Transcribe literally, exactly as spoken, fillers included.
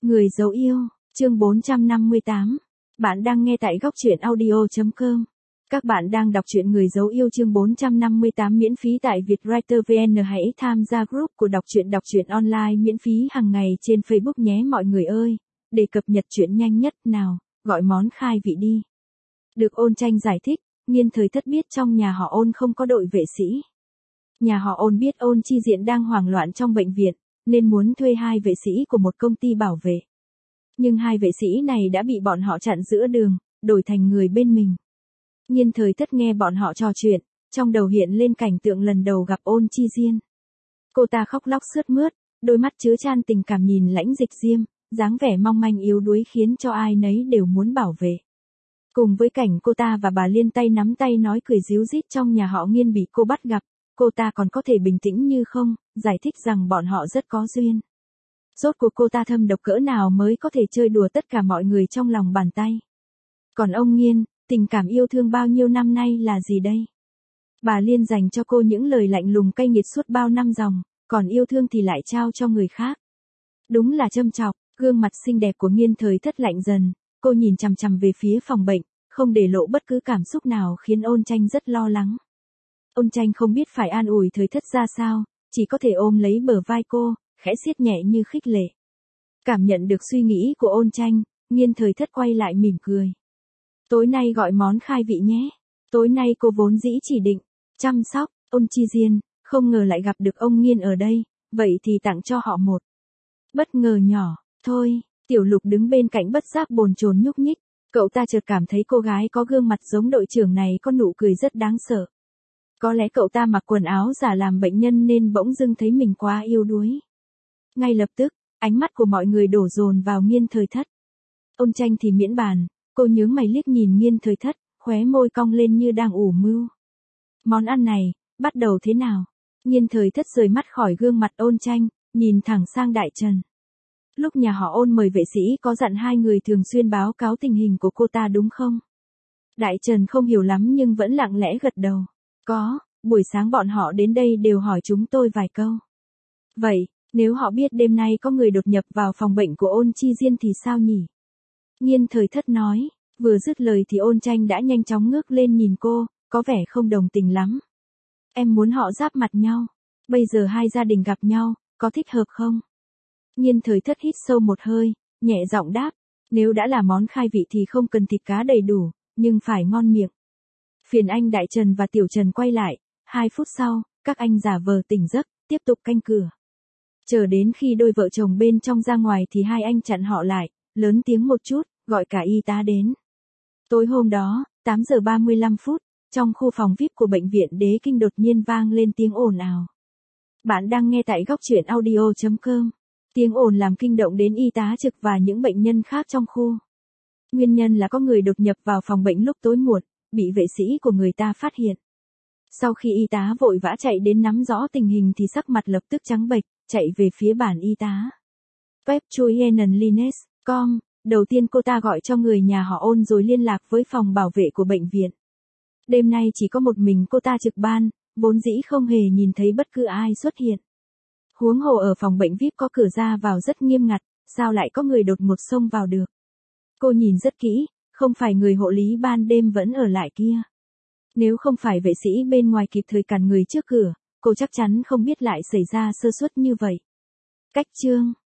Người dấu yêu, chương bốn trăm năm mươi tám. Bạn đang nghe tại góc truyện audio chấm com. Các bạn đang đọc truyện Người dấu yêu chương bốn trăm năm mươi tám miễn phí tại Vietwriter vê en. Hãy tham gia group của đọc truyện đọc truyện online miễn phí hàng ngày trên Facebook nhé mọi người ơi. Để cập nhật truyện nhanh nhất nào, gọi món khai vị đi. Được Ôn Tranh giải thích, Nghiên Thời Thất biết trong nhà họ Ôn không có đội vệ sĩ. Nhà họ Ôn biết Ôn Chi Diện đang hoảng loạn trong bệnh viện, nên muốn thuê hai vệ sĩ của một công ty bảo vệ. Nhưng hai vệ sĩ này đã bị bọn họ chặn giữa đường, đổi thành người bên mình. Nghiên Thời Thất nghe bọn họ trò chuyện, trong đầu hiện lên cảnh tượng lần đầu gặp Ôn Chi Diên. Cô ta khóc lóc sướt mướt, đôi mắt chứa chan tình cảm nhìn Lãnh Dịch Diêm, dáng vẻ mong manh yếu đuối khiến cho ai nấy đều muốn bảo vệ. Cùng với cảnh cô ta và bà Liên tay nắm tay nói cười ríu rít trong nhà họ Nghiên bị cô bắt gặp, cô ta còn có thể bình tĩnh như không, giải thích rằng bọn họ rất có duyên. Rốt cuộc cô ta thâm độc cỡ nào mới có thể chơi đùa tất cả mọi người trong lòng bàn tay. Còn ông Nghiên, tình cảm yêu thương bao nhiêu năm nay là gì đây? Bà Liên dành cho cô những lời lạnh lùng cay nghiệt suốt bao năm dòng, còn yêu thương thì lại trao cho người khác. Đúng là châm chọc, gương mặt xinh đẹp của Nghiên Thời Thất lạnh dần, cô nhìn chằm chằm về phía phòng bệnh, không để lộ bất cứ cảm xúc nào khiến Ôn Tranh rất lo lắng. Ôn Tranh không biết phải an ủi Thời Thất ra sao, chỉ có thể ôm lấy bờ vai cô, khẽ siết nhẹ như khích lệ. Cảm nhận được suy nghĩ của Ôn Tranh, Nghiên Thời Thất quay lại mỉm cười. Tối nay gọi món khai vị nhé. Tối nay cô vốn dĩ chỉ định chăm sóc Ôn Chi Diên, không ngờ lại gặp được ông Nghiên ở đây, vậy thì tặng cho họ một bất ngờ nhỏ. Thôi, Tiểu Lục đứng bên cạnh bất giác bồn chồn nhúc nhích, cậu ta chợt cảm thấy cô gái có gương mặt giống đội trưởng này có nụ cười rất đáng sợ. Có lẽ cậu ta mặc quần áo giả làm bệnh nhân nên bỗng dưng thấy mình quá yếu đuối. Ngay lập tức, ánh mắt của mọi người đổ dồn vào Nghiên Thời Thất. Ôn Tranh thì miễn bàn, cô nhướng mày liếc nhìn Nghiên Thời Thất, khóe môi cong lên như đang ủ mưu. Món ăn này, bắt đầu thế nào? Nghiên Thời Thất rời mắt khỏi gương mặt Ôn Tranh, nhìn thẳng sang Đại Trần. Lúc nhà họ Ôn mời vệ sĩ có dặn hai người thường xuyên báo cáo tình hình của cô ta đúng không? Đại Trần không hiểu lắm nhưng vẫn lặng lẽ gật đầu. Có, buổi sáng bọn họ đến đây đều hỏi chúng tôi vài câu. Vậy, nếu họ biết đêm nay có người đột nhập vào phòng bệnh của Ôn Chi Diên thì sao nhỉ? Nghiên Thời Thất nói, vừa dứt lời thì Ôn Tranh đã nhanh chóng ngước lên nhìn cô, có vẻ không đồng tình lắm. Em muốn họ giáp mặt nhau. Bây giờ hai gia đình gặp nhau, có thích hợp không? Nghiên Thời Thất hít sâu một hơi, nhẹ giọng đáp, nếu đã là món khai vị thì không cần thịt cá đầy đủ, nhưng phải ngon miệng. Phiền anh Đại Trần và Tiểu Trần quay lại, hai phút sau, các anh giả vờ tỉnh giấc, tiếp tục canh cửa. Chờ đến khi đôi vợ chồng bên trong ra ngoài thì hai anh chặn họ lại, lớn tiếng một chút, gọi cả y tá đến. Tối hôm đó, tám giờ ba mươi lăm phút, trong khu phòng vi ai pi của bệnh viện Đế Kinh đột nhiên vang lên tiếng ồn ào. Bạn đang nghe tại góc truyện audio chấm com. Tiếng ồn làm kinh động đến y tá trực và những bệnh nhân khác trong khu. Nguyên nhân là có người đột nhập vào phòng bệnh lúc tối muộn, bị vệ sĩ của người ta phát hiện. Sau khi y tá vội vã chạy đến nắm rõ tình hình thì sắc mặt lập tức trắng bệch, chạy về phía bàn y tá. Web Chuyen Lines, com, đầu tiên cô ta gọi cho người nhà họ Ôn rồi liên lạc với phòng bảo vệ của bệnh viện. Đêm nay chỉ có một mình cô ta trực ban, vốn dĩ không hề nhìn thấy bất cứ ai xuất hiện. Huống hồ ở phòng bệnh vi ai pi có cửa ra vào rất nghiêm ngặt, sao lại có người đột ngột xông vào được? Cô nhìn rất kỹ, không phải người hộ lý ban đêm vẫn ở lại kia. Nếu không phải vệ sĩ bên ngoài kịp thời cản người trước cửa, cô chắc chắn không biết lại xảy ra sơ suất như vậy. Cách chương